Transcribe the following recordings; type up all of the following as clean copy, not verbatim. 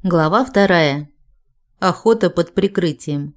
Глава 2. Охота под прикрытием.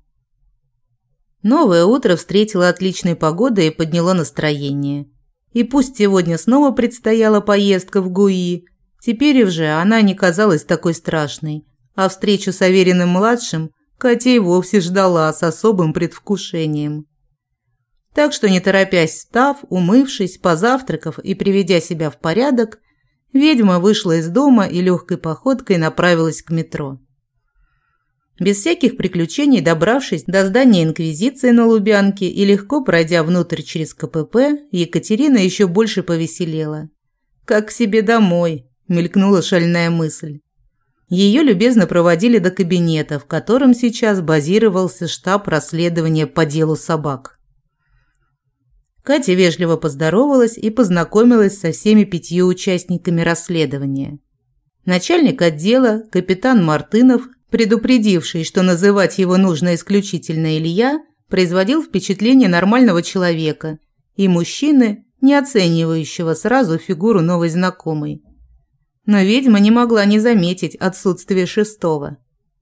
Новое утро встретило отличной погодой и подняло настроение. И пусть сегодня снова предстояла поездка в ГУИ, теперь уже она не казалась такой страшной, а встречу с Авериным-младшим Катя и вовсе ждала с особым предвкушением. Так что, не торопясь встав, умывшись, позавтракав и приведя себя в порядок, ведьма вышла из дома и легкой походкой направилась к метро. Без всяких приключений, добравшись до здания Инквизиции на Лубянке и легко пройдя внутрь через КПП, Екатерина еще больше повеселела. «Как к себе домой», – мелькнула шальная мысль. Ее любезно проводили до кабинета, в котором сейчас базировался штаб расследования по делу собак. Катя вежливо поздоровалась и познакомилась со всеми 5 участниками расследования. Начальник отдела, капитан Мартынов, предупредивший, что называть его нужно исключительно Илья, производил впечатление нормального человека и мужчины, не оценивающего сразу фигуру новой знакомой. Но ведьма не могла не заметить отсутствие шестого.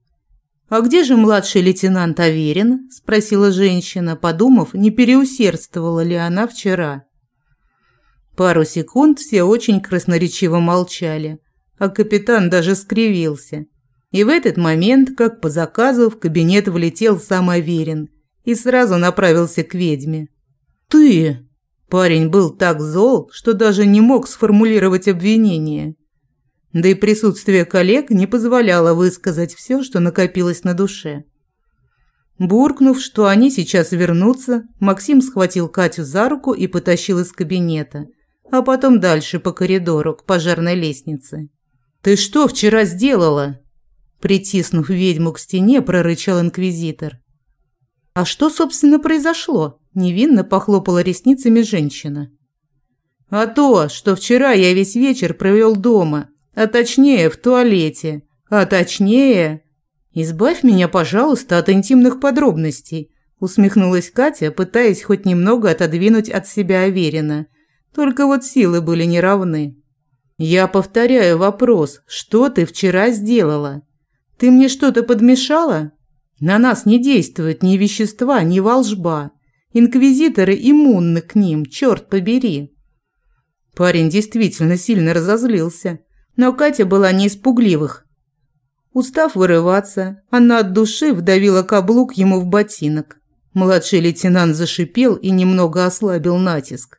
«А где же младший лейтенант Аверин?» – спросила женщина, подумав, не переусердствовала ли она вчера. Пару секунд все очень красноречиво молчали, а капитан даже скривился. И в этот момент, как по заказу, в кабинет влетел сам Аверин и сразу направился к ведьме. «Ты!» Парень был так зол, что даже не мог сформулировать обвинение. Да и присутствие коллег не позволяло высказать все, что накопилось на душе. Буркнув, что они сейчас вернутся, Максим схватил Катю за руку и потащил из кабинета, а потом дальше по коридору к пожарной лестнице. «Ты что вчера сделала?» Притиснув ведьму к стене, прорычал инквизитор. «А что, собственно, произошло?» – невинно похлопала ресницами женщина. «А то, что вчера я весь вечер провел дома, а точнее в туалете, а точнее...» «Избавь меня, пожалуйста, от интимных подробностей», – усмехнулась Катя, пытаясь хоть немного отодвинуть от себя Аверина. Только вот силы были неравны. «Я повторяю вопрос, что ты вчера сделала? Ты мне что-то подмешала? На нас не действуют ни вещества, ни волжба. Инквизиторы иммунны к ним, черт побери». Парень действительно сильно разозлился, но Катя была не из пугливых. Устав вырываться, она от души вдавила каблук ему в ботинок. Младший лейтенант зашипел и немного ослабил натиск.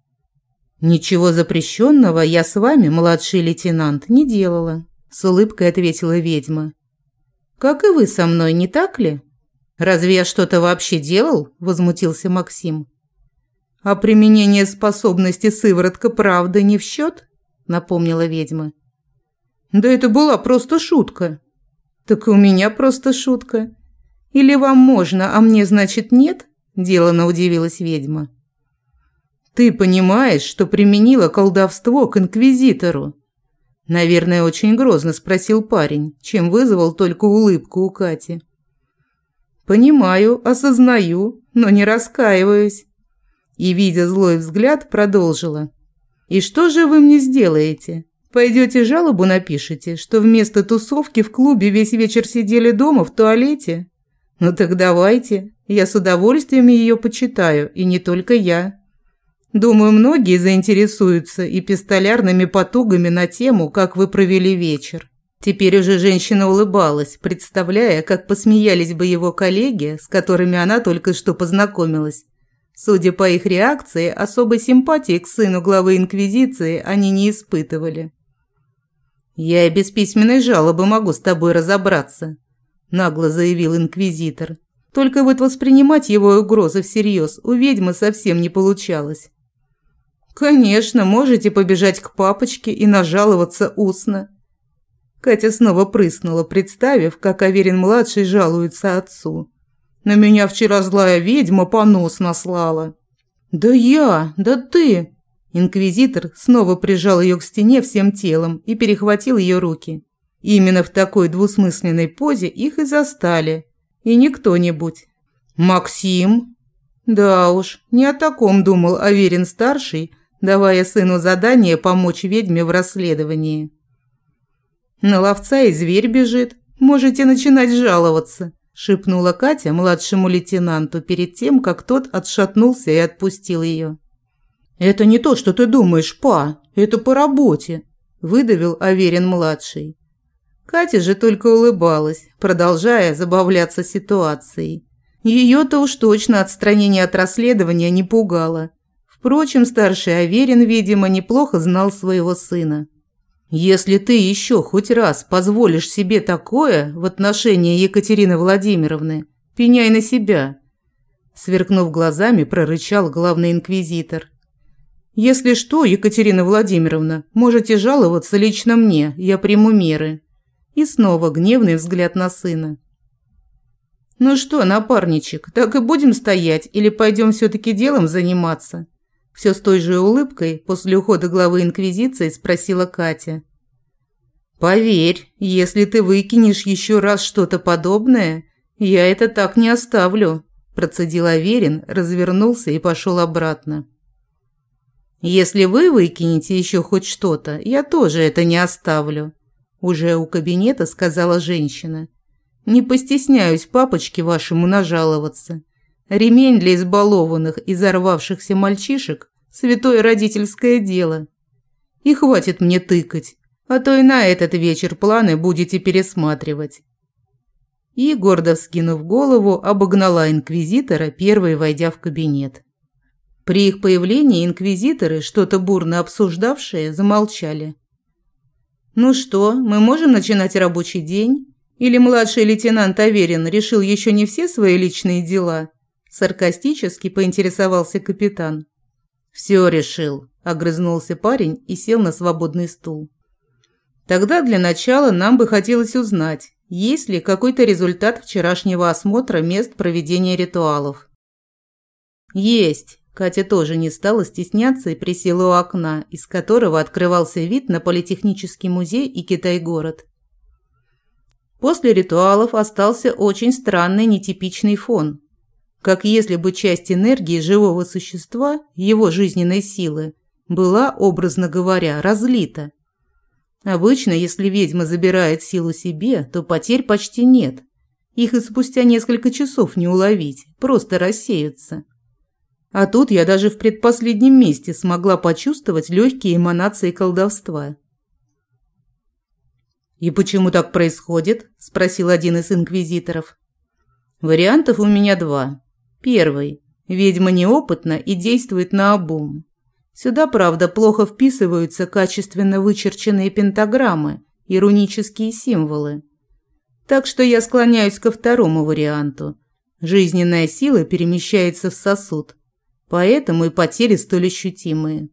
«Ничего запрещенного я с вами, младший лейтенант, не делала», – с улыбкой ответила ведьма. «Как и вы со мной, не так ли?» «Разве я что-то вообще делал?» – возмутился Максим. «А применение способности сыворотка правды не в счет?» – напомнила ведьма. «Да это была просто шутка». «Так и у меня просто шутка. Или вам можно, а мне, значит, нет?» – делано удивилась ведьма. «Ты понимаешь, что применила колдовство к инквизитору?» Наверное, очень грозно спросил парень, чем вызвал только улыбку у Кати. «Понимаю, осознаю, но не раскаиваюсь». И, видя злой взгляд, продолжила. «И что же вы мне сделаете? Пойдете жалобу напишите, что вместо тусовки в клубе весь вечер сидели дома в туалете? Ну так давайте, я с удовольствием ее почитаю, и не только я. Думаю, многие заинтересуются и пистолярными потугами на тему, как вы провели вечер». Теперь уже женщина улыбалась, представляя, как посмеялись бы его коллеги, с которыми она только что познакомилась. Судя по их реакции, особой симпатии к сыну главы Инквизиции они не испытывали. «Я и без письменной жалобы могу с тобой разобраться», – нагло заявил инквизитор. Только вот воспринимать его угрозы всерьез у ведьмы совсем не получалось. «Конечно, можете побежать к папочке и нажаловаться устно». Катя снова прыснула, представив, как Аверин-младший жалуется отцу. «На меня вчера злая ведьма понос наслала». Да ты!» Инквизитор снова прижал ее к стене всем телом и перехватил ее руки. Именно в такой двусмысленной позе их и застали. И не кто-нибудь. «Максим?» Да уж, не о таком думал Аверин-старший, давая сыну задание помочь ведьме в расследовании. На ловца и зверь бежит. Можете начинать жаловаться», – шепнула Катя младшему лейтенанту перед тем, как тот отшатнулся и отпустил ее. «Это не то, что ты думаешь, па. Это по работе», – выдавил Аверин-младший. Катя же только улыбалась, продолжая забавляться ситуацией. Ее-то уж точно отстранение от расследования не пугало. Впрочем, старший Аверин, видимо, неплохо знал своего сына. «Если ты еще хоть раз позволишь себе такое в отношении Екатерины Владимировны, пеняй на себя», – сверкнув глазами, прорычал главный инквизитор. «Если что, Екатерина Владимировна, можете жаловаться лично мне, я приму меры». И снова гневный взгляд на сына. «Ну что, напарничек, так и будем стоять или пойдем все-таки делом заниматься?» Все с той же улыбкой после ухода главы инквизиции спросила Катя. «Поверь, если ты выкинешь еще раз что-то подобное, я это так не оставлю», процедил Аверин, развернулся и пошел обратно. «Если вы выкинете еще хоть что-то, я тоже это не оставлю», уже у кабинета сказала женщина. «Не постесняюсь папочке вашему нажаловаться. Ремень для избалованных и взорвавшихся мальчишек – святое родительское дело. И хватит мне тыкать, а то и на этот вечер планы будете пересматривать». И, гордо вскинув голову, обогнала инквизитора, первой войдя в кабинет. При их появлении инквизиторы, что-то бурно обсуждавшие, замолчали. «Ну что, мы можем начинать рабочий день? Или младший лейтенант Аверин решил еще не все свои личные дела?» Саркастически поинтересовался капитан. «Все решил», – огрызнулся парень и сел на свободный стул. «Тогда для начала нам бы хотелось узнать, есть ли какой-то результат вчерашнего осмотра мест проведения ритуалов». «Есть». Катя тоже не стала стесняться и присела у окна, из которого открывался вид на Политехнический музей и Китай-город. После ритуалов остался очень странный нетипичный фон, как если бы часть энергии живого существа, его жизненной силы, была, образно говоря, разлита. Обычно, если ведьма забирает силу себе, то потерь почти нет. Их и спустя несколько часов не уловить, просто рассеются. А тут я даже в предпоследнем месте смогла почувствовать легкие эманации колдовства. «И почему так происходит?» – спросил один из инквизиторов. «Вариантов у меня два. Первый. Ведьма неопытна и действует наобум. Сюда, правда, плохо вписываются качественно вычерченные пентаграммы и рунические символы. Так что я склоняюсь ко второму варианту. Жизненная сила перемещается в сосуд. Поэтому и потери столь ощутимые».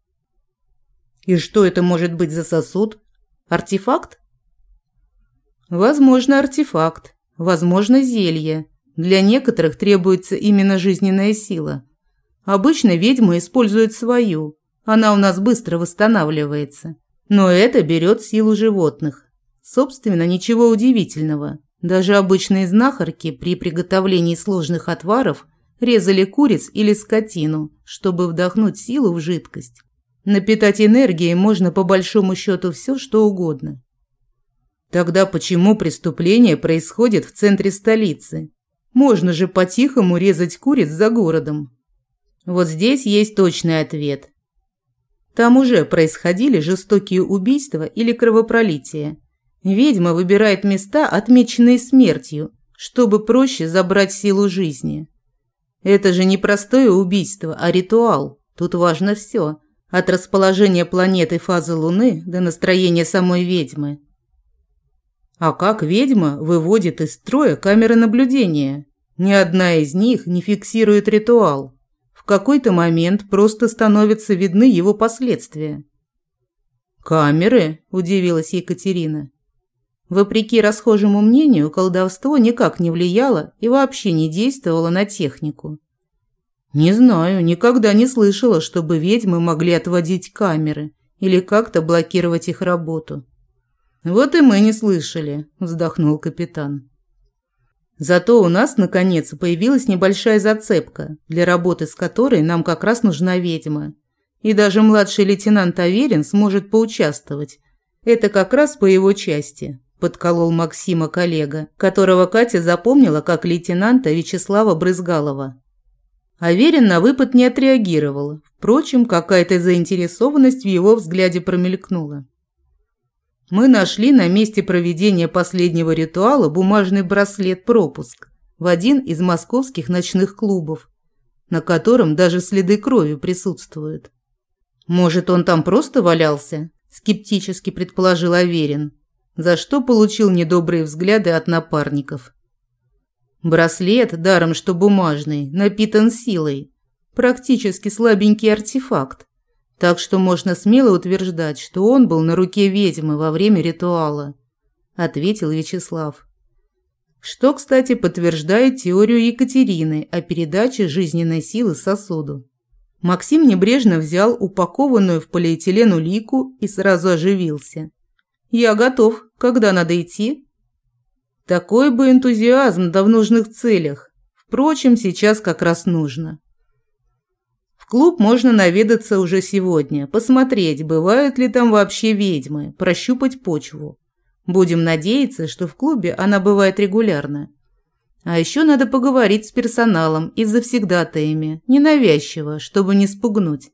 «И что это может быть за сосуд? Артефакт?» «Возможно, артефакт. Возможно, зелье. Для некоторых требуется именно жизненная сила. Обычно ведьмы используют свою. Она у нас быстро восстанавливается. Но это берет силу животных. Собственно, ничего удивительного. Даже обычные знахарки при приготовлении сложных отваров резали куриц или скотину, чтобы вдохнуть силу в жидкость. Напитать энергией можно по большому счету все, что угодно. Тогда почему преступление происходит в центре столицы? Можно же по-тихому резать куриц за городом. Вот здесь есть точный ответ. Там уже происходили жестокие убийства или кровопролитие. Ведьма выбирает места, отмеченные смертью, чтобы проще забрать силу жизни. Это же не простое убийство, а ритуал. Тут важно все. От расположения планеты фазы Луны до настроения самой ведьмы. А как ведьма выводит из строя камеры наблюдения? Ни одна из них не фиксирует ритуал. В какой-то момент просто становятся видны его последствия. «Камеры?» – удивилась Екатерина. Вопреки расхожему мнению, колдовство никак не влияло и вообще не действовало на технику. Не знаю, никогда не слышала, чтобы ведьмы могли отводить камеры или как-то блокировать их работу. «Вот и мы не слышали», – вздохнул капитан. «Зато у нас, наконец, появилась небольшая зацепка, для работы с которой нам как раз нужна ведьма. И даже младший лейтенант Аверин сможет поучаствовать. Это как раз по его части», – подколол Максима коллега, которого Катя запомнила как лейтенанта Вячеслава Брызгалова. Аверин на выпад не отреагировал. Впрочем, какая-то заинтересованность в его взгляде промелькнула. «Мы нашли на месте проведения последнего ритуала бумажный браслет-пропуск в один из московских ночных клубов, на котором даже следы крови присутствуют». «Может, он там просто валялся?» – скептически предположил Аверин, за что получил недобрые взгляды от напарников. Браслет, даром что бумажный, напитан силой, практически слабенький артефакт, так что можно смело утверждать, что он был на руке ведьмы во время ритуала, ответил Вячеслав. Что, кстати, подтверждает теорию Екатерины о передаче жизненной силы сосуду. Максим небрежно взял упакованную в полиэтилен улику и сразу оживился. «Я готов. Когда надо идти?» Такой бы энтузиазм, да в нужных целях. Впрочем, сейчас как раз нужно. В клуб можно наведаться уже сегодня, посмотреть, бывают ли там вообще ведьмы, прощупать почву. Будем надеяться, что в клубе она бывает регулярно. А еще надо поговорить с персоналом и с завсегдатаями, ненавязчиво, чтобы не спугнуть.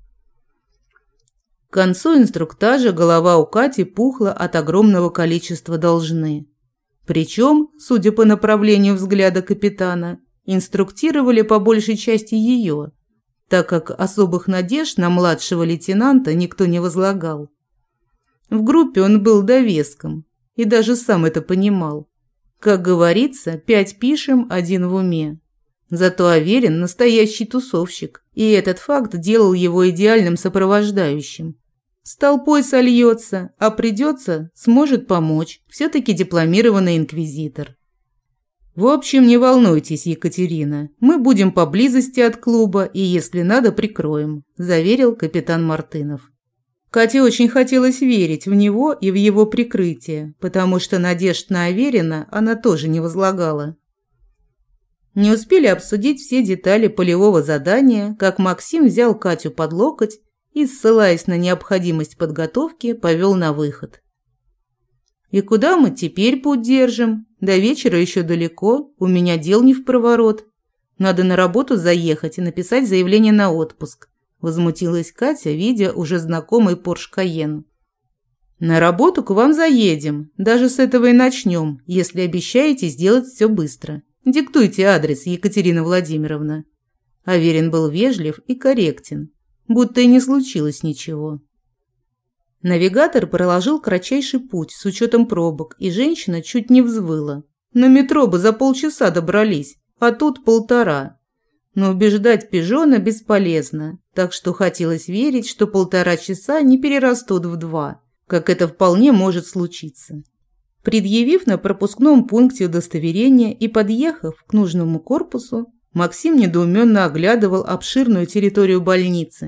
К концу инструктажа голова у Кати пухла от огромного количества должны. Причем, судя по направлению взгляда капитана, инструктировали по большей части ее, так как особых надежд на младшего лейтенанта никто не возлагал. В группе он был довеском и даже сам это понимал. Как говорится, 5 пишем, 1 в уме. Зато Аверин настоящий тусовщик, и этот факт делал его идеальным сопровождающим. С толпой сольется, а придется, сможет помочь. Все-таки дипломированный инквизитор. В общем, не волнуйтесь, Екатерина. Мы будем поблизости от клуба и, если надо, прикроем, заверил капитан Мартынов. Кате очень хотелось верить в него и в его прикрытие, потому что надежд на Аверина она тоже не возлагала. Не успели обсудить все детали полевого задания, как Максим взял Катю под локоть и, ссылаясь на необходимость подготовки, повел на выход. «И куда мы теперь путь держим? До вечера еще далеко, у меня дел не впроворот. Надо на работу заехать и написать заявление на отпуск», – возмутилась Катя, видя уже знакомый Порш Кайен. «На работу к вам заедем, даже с этого и начнем, если обещаете сделать все быстро. Диктуйте адрес, Екатерина Владимировна». Аверин был вежлив и корректен, будто и не случилось ничего. Навигатор проложил кратчайший путь с учетом пробок, и женщина чуть не взвыла. На метро бы за полчаса добрались, а тут 1,5. Но убеждать пижона бесполезно, так что хотелось верить, что 1,5 часа не перерастут в 2, как это вполне может случиться. Предъявив на пропускном пункте удостоверение и подъехав к нужному корпусу, Максим недоуменно оглядывал обширную территорию больницы.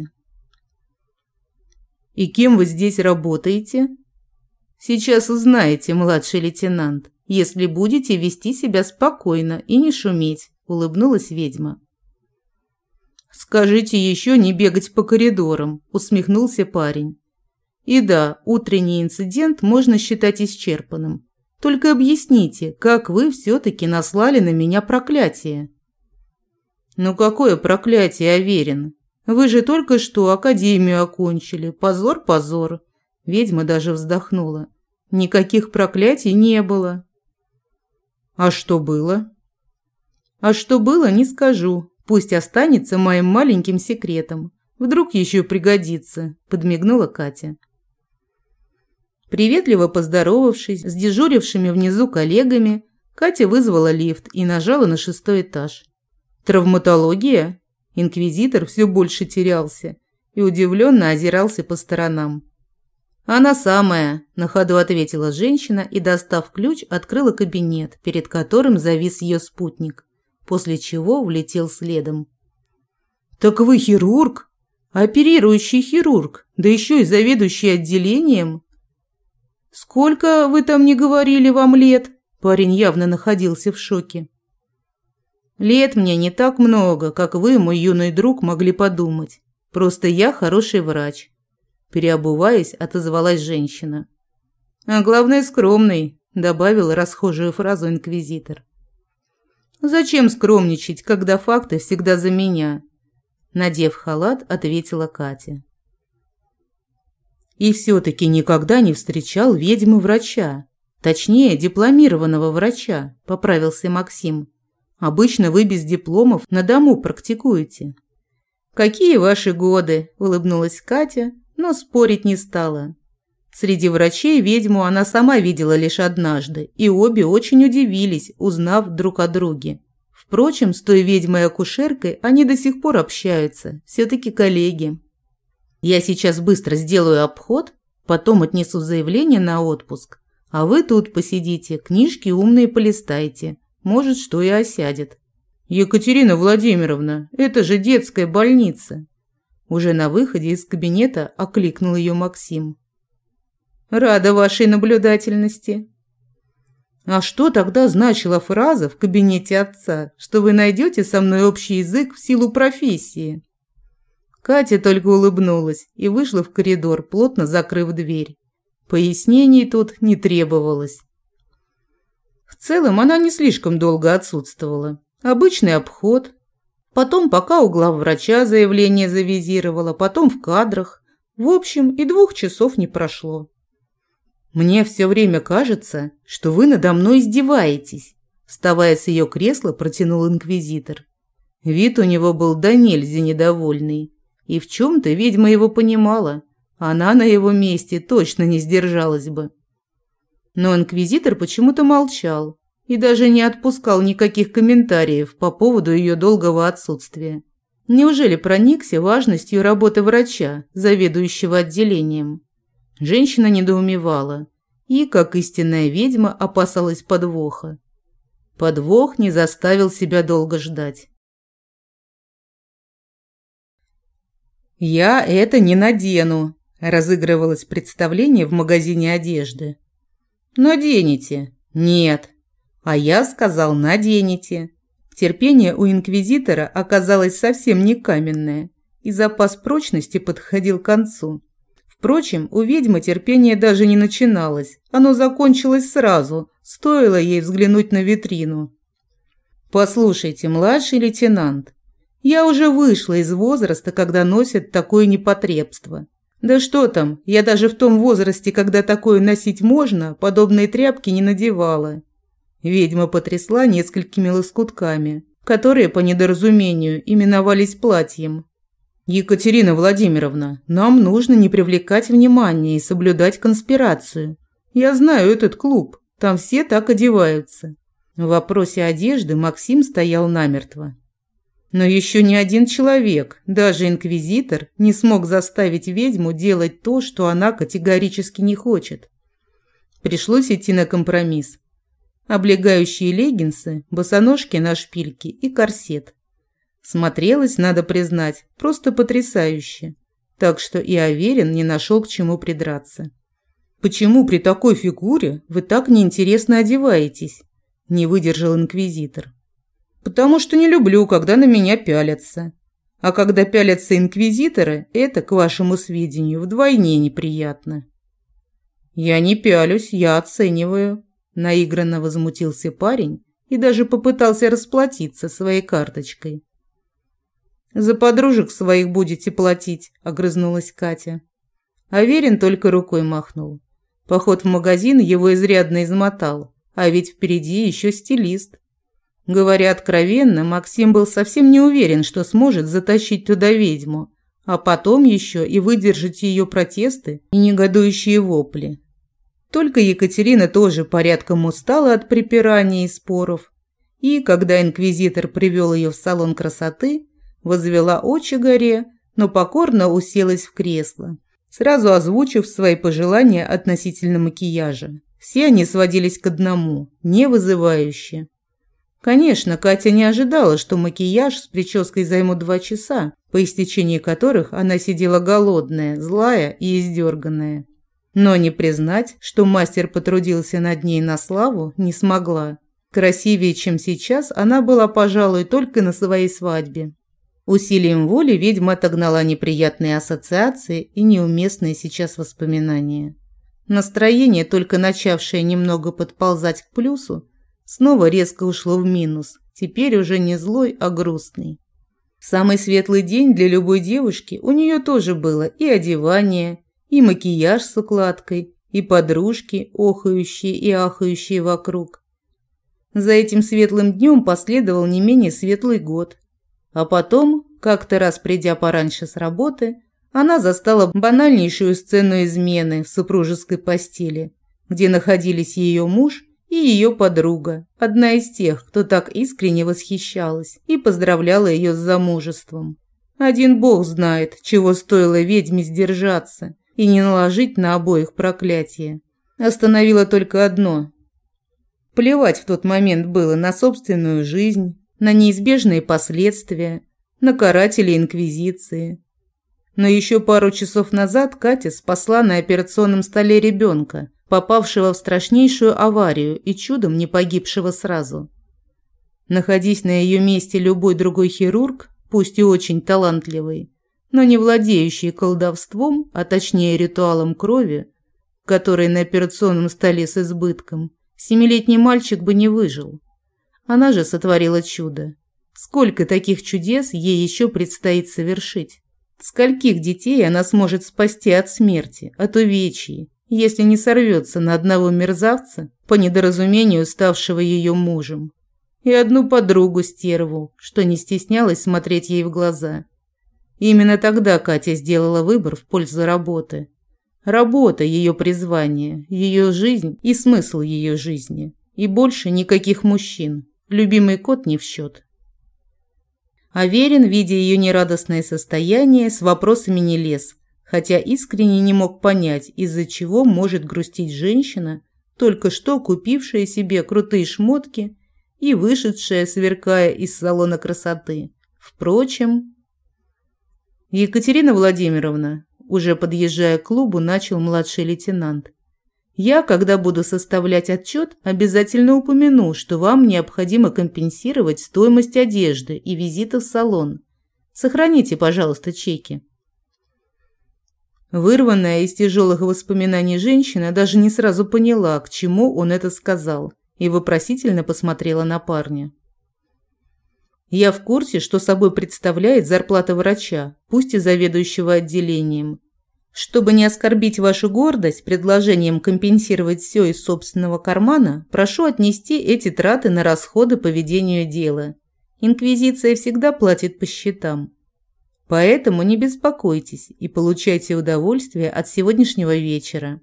«И кем вы здесь работаете?» «Сейчас узнаете, младший лейтенант, если будете вести себя спокойно и не шуметь», – улыбнулась ведьма. «Скажите еще не бегать по коридорам», – усмехнулся парень. «И да, утренний инцидент можно считать исчерпанным. Только объясните, как вы все-таки наслали на меня проклятие?» «Ну какое проклятие, Аверин? Вы же только что академию окончили. Позор, позор!» Ведьма даже вздохнула. «Никаких проклятий не было». «А что было?» «А что было, не скажу. Пусть останется моим маленьким секретом. Вдруг еще пригодится», – подмигнула Катя. Приветливо поздоровавшись с дежурившими внизу коллегами, Катя вызвала лифт и нажала на 6-й этаж. «Травматология?» Инквизитор все больше терялся и удивленно озирался по сторонам. «Она самая», – на ходу ответила женщина и, достав ключ, открыла кабинет, перед которым завис ее спутник, после чего влетел следом. «Так вы хирург? Оперирующий хирург, да еще и заведующий отделением?» «Сколько, вы там не говорили, вам лет?» Парень явно находился в шоке. «Лет мне не так много, как вы, мой юный друг, могли подумать. Просто я хороший врач», – переобуваясь, отозвалась женщина. А главное, скромный», – добавил расхожую фразу инквизитор. «Зачем скромничать, когда факты всегда за меня?» Надев халат, ответила Катя. «И все-таки никогда не встречал ведьмы-врача. Точнее, дипломированного врача», – поправился Максим. «Обычно вы без дипломов на дому практикуете». «Какие ваши годы?» – улыбнулась Катя, но спорить не стала. Среди врачей ведьму она сама видела лишь однажды, и обе очень удивились, узнав друг о друге. Впрочем, с той ведьмой-акушеркой они до сих пор общаются, все-таки коллеги. «Я сейчас быстро сделаю обход, потом отнесу заявление на отпуск, а вы тут посидите, книжки умные полистайте, может, что и осядет». «Екатерина Владимировна, это же детская больница!» Уже на выходе из кабинета окликнул ее Максим. «Рада вашей наблюдательности». «А что тогда значила фраза в кабинете отца, что вы найдете со мной общий язык в силу профессии?» Катя только улыбнулась и вышла в коридор, плотно закрыв дверь. Пояснений тут не требовалось. В целом она не слишком долго отсутствовала. Обычный обход. Потом пока у главврача заявление завизировала, потом в кадрах. В общем, и 2 часов не прошло. «Мне все время кажется, что вы надо мной издеваетесь», вставая с ее кресла, протянул инквизитор. Вид у него был до нельзя недовольный. И в чем-то ведьма его понимала. Она на его месте точно не сдержалась бы. Но инквизитор почему-то молчал и даже не отпускал никаких комментариев по поводу ее долгого отсутствия. Неужели проникся важностью работы врача, заведующего отделением? Женщина недоумевала и, как истинная ведьма, опасалась подвоха. Подвох не заставил себя долго ждать. «Я это не надену», – разыгрывалось представление в магазине одежды. «Наденете?» «Нет». «А я сказал, наденете». Терпение у инквизитора оказалось совсем не каменное, и запас прочности подходил к концу. Впрочем, у ведьмы терпение даже не начиналось, оно закончилось сразу, стоило ей взглянуть на витрину. «Послушайте, младший лейтенант, я уже вышла из возраста, когда носят такое непотребство. Да что там, я даже в том возрасте, когда такое носить можно, подобные тряпки не надевала». Ведьма потрясла несколькими лоскутками, которые по недоразумению именовались платьем. «Екатерина Владимировна, нам нужно не привлекать внимания и соблюдать конспирацию. Я знаю этот клуб, там все так одеваются». В вопросе одежды Максим стоял намертво. Но еще ни один человек, даже инквизитор, не смог заставить ведьму делать то, что она категорически не хочет. Пришлось идти на компромисс. Облегающие леггинсы, босоножки на шпильке и корсет. Смотрелось, надо признать, просто потрясающе. Так что и Аверин не нашел к чему придраться. «Почему при такой фигуре вы так неинтересно одеваетесь?» – не выдержал инквизитор. «Потому что не люблю, когда на меня пялятся. А когда пялятся инквизиторы, это, к вашему сведению, вдвойне неприятно». «Я не пялюсь, я оцениваю», – наигранно возмутился парень и даже попытался расплатиться своей карточкой. «За подружек своих будете платить», – огрызнулась Катя. Аверин только рукой махнул. Поход в магазин его изрядно измотал, а ведь впереди еще стилист. Говоря откровенно, Максим был совсем не уверен, что сможет затащить туда ведьму, а потом еще и выдержать ее протесты и негодующие вопли. Только Екатерина тоже порядком устала от припираний и споров, и, когда инквизитор привел ее в салон красоты, возвела очи горе, но покорно уселась в кресло, сразу озвучив свои пожелания относительно макияжа. Все они сводились к одному – не вызывающе. Конечно, Катя не ожидала, что макияж с прической займут 2 часа, по истечении которых она сидела голодная, злая и издерганная. Но не признать, что мастер потрудился над ней на славу, не смогла. Красивее, чем сейчас, она была, пожалуй, только на своей свадьбе. Усилием воли ведьма отогнала неприятные ассоциации и неуместные сейчас воспоминания. Настроение, только начавшее немного подползать к плюсу, снова резко ушло в минус, теперь уже не злой, а грустный. Самый светлый день для любой девушки у нее тоже было и одевание, и макияж с укладкой, и подружки, охающие и ахающие вокруг. За этим светлым днем последовал не менее светлый год. А потом, как-то раз придя пораньше с работы, она застала банальнейшую сцену измены в супружеской постели, где находились ее муж и ее подруга, одна из тех, кто так искренне восхищалась и поздравляла ее с замужеством. Один бог знает, чего стоило ведьме сдержаться и не наложить на обоих проклятие. Остановило только одно. Плевать в тот момент было на собственную жизнь, на неизбежные последствия, на карателей инквизиции. Но еще пару часов назад Катя спасла на операционном столе ребенка, попавшего в страшнейшую аварию и чудом не погибшего сразу. Находись на ее месте любой другой хирург, пусть и очень талантливый, но не владеющий колдовством, а точнее ритуалом крови, который на операционном столе с избытком, 7-летний мальчик бы не выжил. Она же сотворила чудо. Сколько таких чудес ей еще предстоит совершить? Скольких детей она сможет спасти от смерти, от увечий, если не сорвется на одного мерзавца, по недоразумению ставшего ее мужем, и одну подругу-стерву, что не стеснялась смотреть ей в глаза. Именно тогда Катя сделала выбор в пользу работы. Работа – ее призвание, ее жизнь и смысл ее жизни. И больше никаких мужчин. Любимый кот не в счет. Аверин, видя ее нерадостное состояние, с вопросами не лез, хотя искренне не мог понять, из-за чего может грустить женщина, только что купившая себе крутые шмотки и вышедшая, сверкая из салона красоты. Впрочем, Екатерина Владимировна, уже подъезжая к клубу, начал младший лейтенант. Я, когда буду составлять отчет, обязательно упомяну, что вам необходимо компенсировать стоимость одежды и визита в салон. Сохраните, пожалуйста, чеки. Вырванная из тяжелых воспоминаний женщина даже не сразу поняла, к чему он это сказал, и вопросительно посмотрела на парня. Я в курсе, что собой представляет зарплата врача, пусть и заведующего отделением. Чтобы не оскорбить вашу гордость предложением компенсировать все из собственного кармана, прошу отнести эти траты на расходы по ведению дела. Инквизиция всегда платит по счетам. Поэтому не беспокойтесь и получайте удовольствие от сегодняшнего вечера.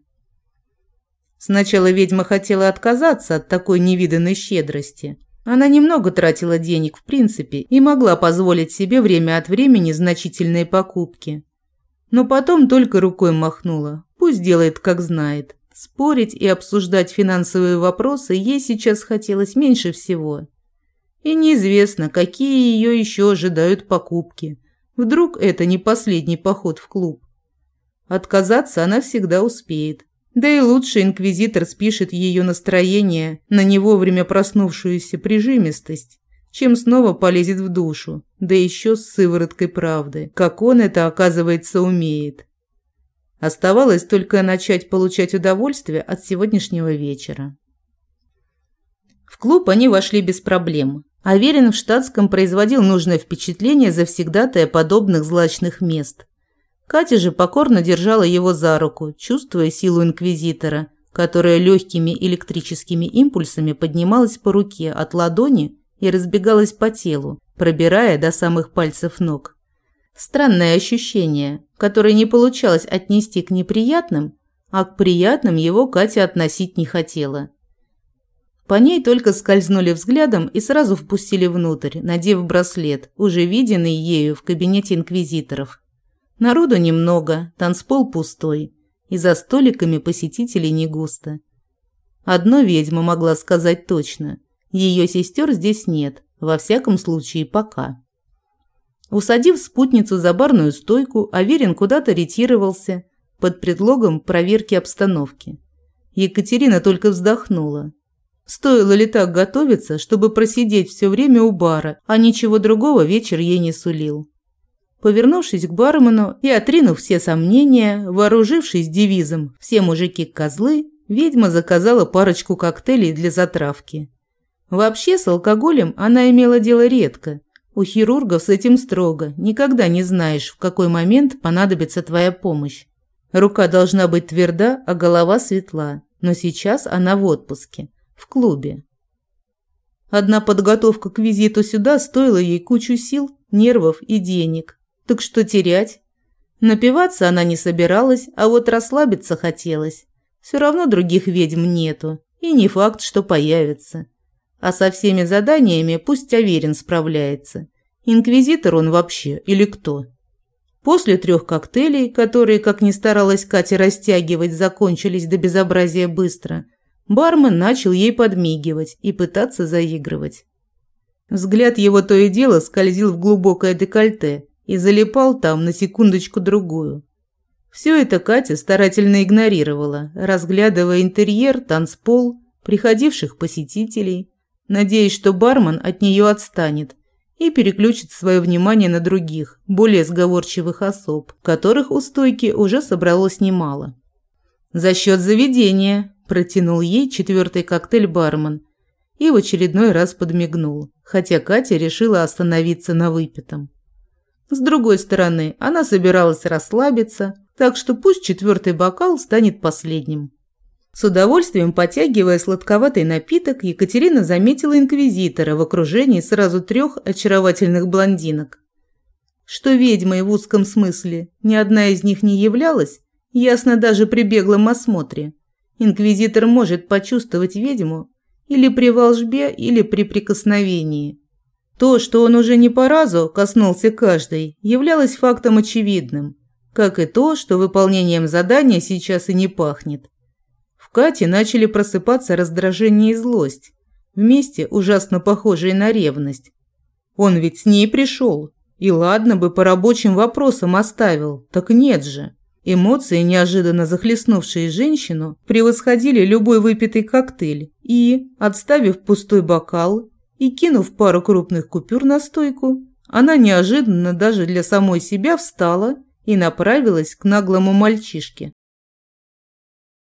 Сначала ведьма хотела отказаться от такой невиданной щедрости. Она немного тратила денег в принципе и могла позволить себе время от времени значительные покупки. Но потом только рукой махнула. Пусть делает, как знает. Спорить и обсуждать финансовые вопросы ей сейчас хотелось меньше всего. И неизвестно, какие ее еще ожидают покупки. Вдруг это не последний поход в клуб. Отказаться она всегда успеет. Да и лучше инквизитор спишет ее настроение на не вовремя проснувшуюся прижимистость, чем снова полезет в душу, да еще с сывороткой правды, как он это, оказывается, умеет. Оставалось только начать получать удовольствие от сегодняшнего вечера. В клуб они вошли без проблем. Аверин в штатском производил нужное впечатление завсегдатая подобных злачных мест. Катя же покорно держала его за руку, чувствуя силу инквизитора, которая легкими электрическими импульсами поднималась по руке от ладони и разбегалась по телу, пробирая до самых пальцев ног. Странное ощущение, которое не получалось отнести к неприятным, а к приятным его Катя относить не хотела. По ней только скользнули взглядом и сразу впустили внутрь, надев браслет, уже виденный ею в кабинете инквизиторов. Народу немного, танцпол пустой, и за столиками посетителей не густо. Одно ведьма могла сказать точно – ее сестер здесь нет, во всяком случае пока. Усадив спутницу за барную стойку, Аверин куда-то ретировался под предлогом проверки обстановки. Екатерина только вздохнула. Стоило ли так готовиться, чтобы просидеть все время у бара, а ничего другого вечер ей не сулил. Повернувшись к бармену и отринув все сомнения, вооружившись девизом «Все мужики козлы», ведьма заказала парочку коктейлей для затравки. Вообще с алкоголем она имела дело редко. У хирургов с этим строго, никогда не знаешь, в какой момент понадобится твоя помощь. Рука должна быть тверда, а голова светла, но сейчас она в отпуске, в клубе. Одна подготовка к визиту сюда стоила ей кучу сил, нервов и денег. Так что терять? Напиваться она не собиралась, а вот расслабиться хотелось. Все равно других ведьм нету, и не факт, что появится. А со всеми заданиями пусть Аверин справляется. Инквизитор он вообще или кто? После 3 коктейлей, которые, как ни старалась Катя растягивать, закончились до безобразия быстро, бармен начал ей подмигивать и пытаться заигрывать. Взгляд его то и дело скользил в глубокое декольте и залипал там на секундочку-другую. Все это Катя старательно игнорировала, разглядывая интерьер, танцпол, приходивших посетителей, надеясь, что бармен от нее отстанет и переключит свое внимание на других, более сговорчивых особ, которых у стойки уже собралось немало. «За счет заведения», – протянул ей 4-й коктейль бармен и в очередной раз подмигнул, хотя Катя решила остановиться на выпитом. С другой стороны, она собиралась расслабиться, так что пусть 4-й бокал станет последним. С удовольствием потягивая сладковатый напиток, Екатерина заметила инквизитора в окружении сразу 3 очаровательных блондинок. Что ведьмой в узком смысле ни одна из них не являлась, ясно даже при беглом осмотре. Инквизитор может почувствовать ведьму или при волшбе, или при прикосновении. То, что он уже не по разу коснулся каждой, являлось фактом очевидным, как и то, что выполнением задания сейчас и не пахнет. В Кате начали просыпаться раздражение и злость, вместе ужасно похожие на ревность. Он ведь с ней пришел, и ладно бы по рабочим вопросам оставил, так нет же. Эмоции, неожиданно захлестнувшие женщину, превосходили любой выпитый коктейль и, отставив пустой бокал и кинув пару крупных купюр на стойку, она неожиданно даже для самой себя встала и направилась к наглому мальчишке.